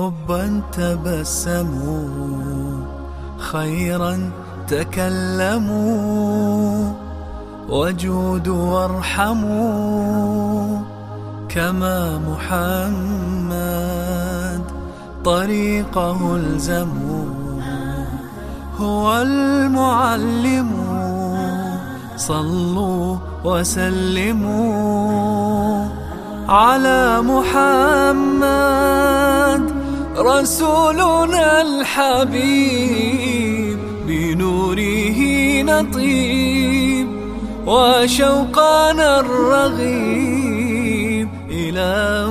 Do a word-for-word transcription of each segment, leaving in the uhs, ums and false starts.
حبا تبسموا خيرا تكلموا وجودوا وارحموا كما محمد طريقه الزموا هو المعلم صلوا وسلموا على محمد رسولنا الحبيب بنوره نطيب وشوقنا الرغيب إلى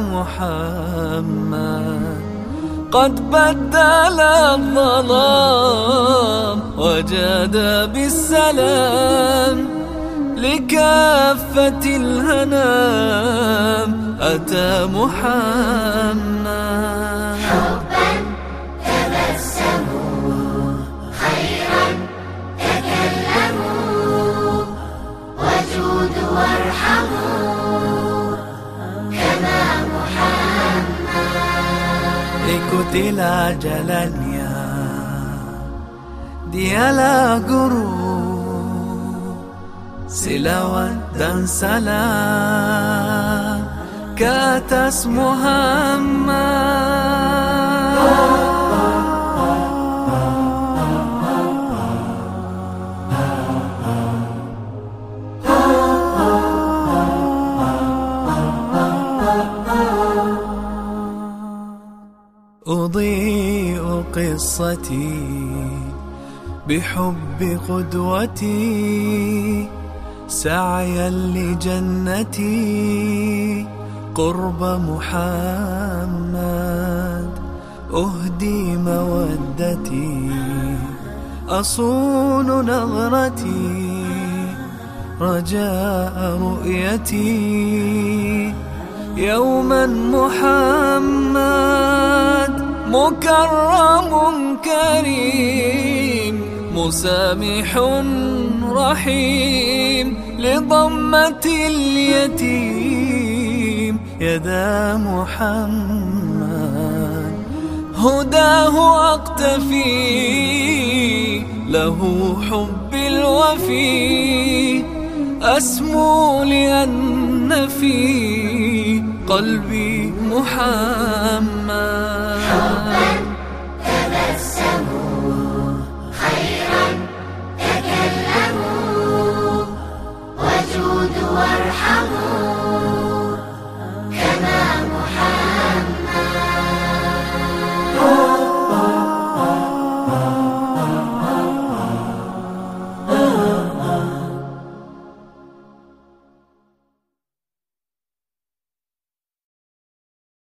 محمد قد بدل الظلام وجاد بالسلام لكافة الهنام أتى محمد حبا تبسموا خيرا تكلموا وجودوا وارحموا كما محمد Ikutilah jalannya, dialah guru, selawat dan salam ke atas Muhammad. أضيء قصتي بحب قدوتي سعيا لجنتي قرب محمد أهدي مودتي أصون نظرتي رجاء رؤيتي يوما محمد مكرم كريم مسامح رحيم لضمة اليتيم يدا محمد هداه أقتفي له حب الوفي أسمو لأن في قلبي محمد.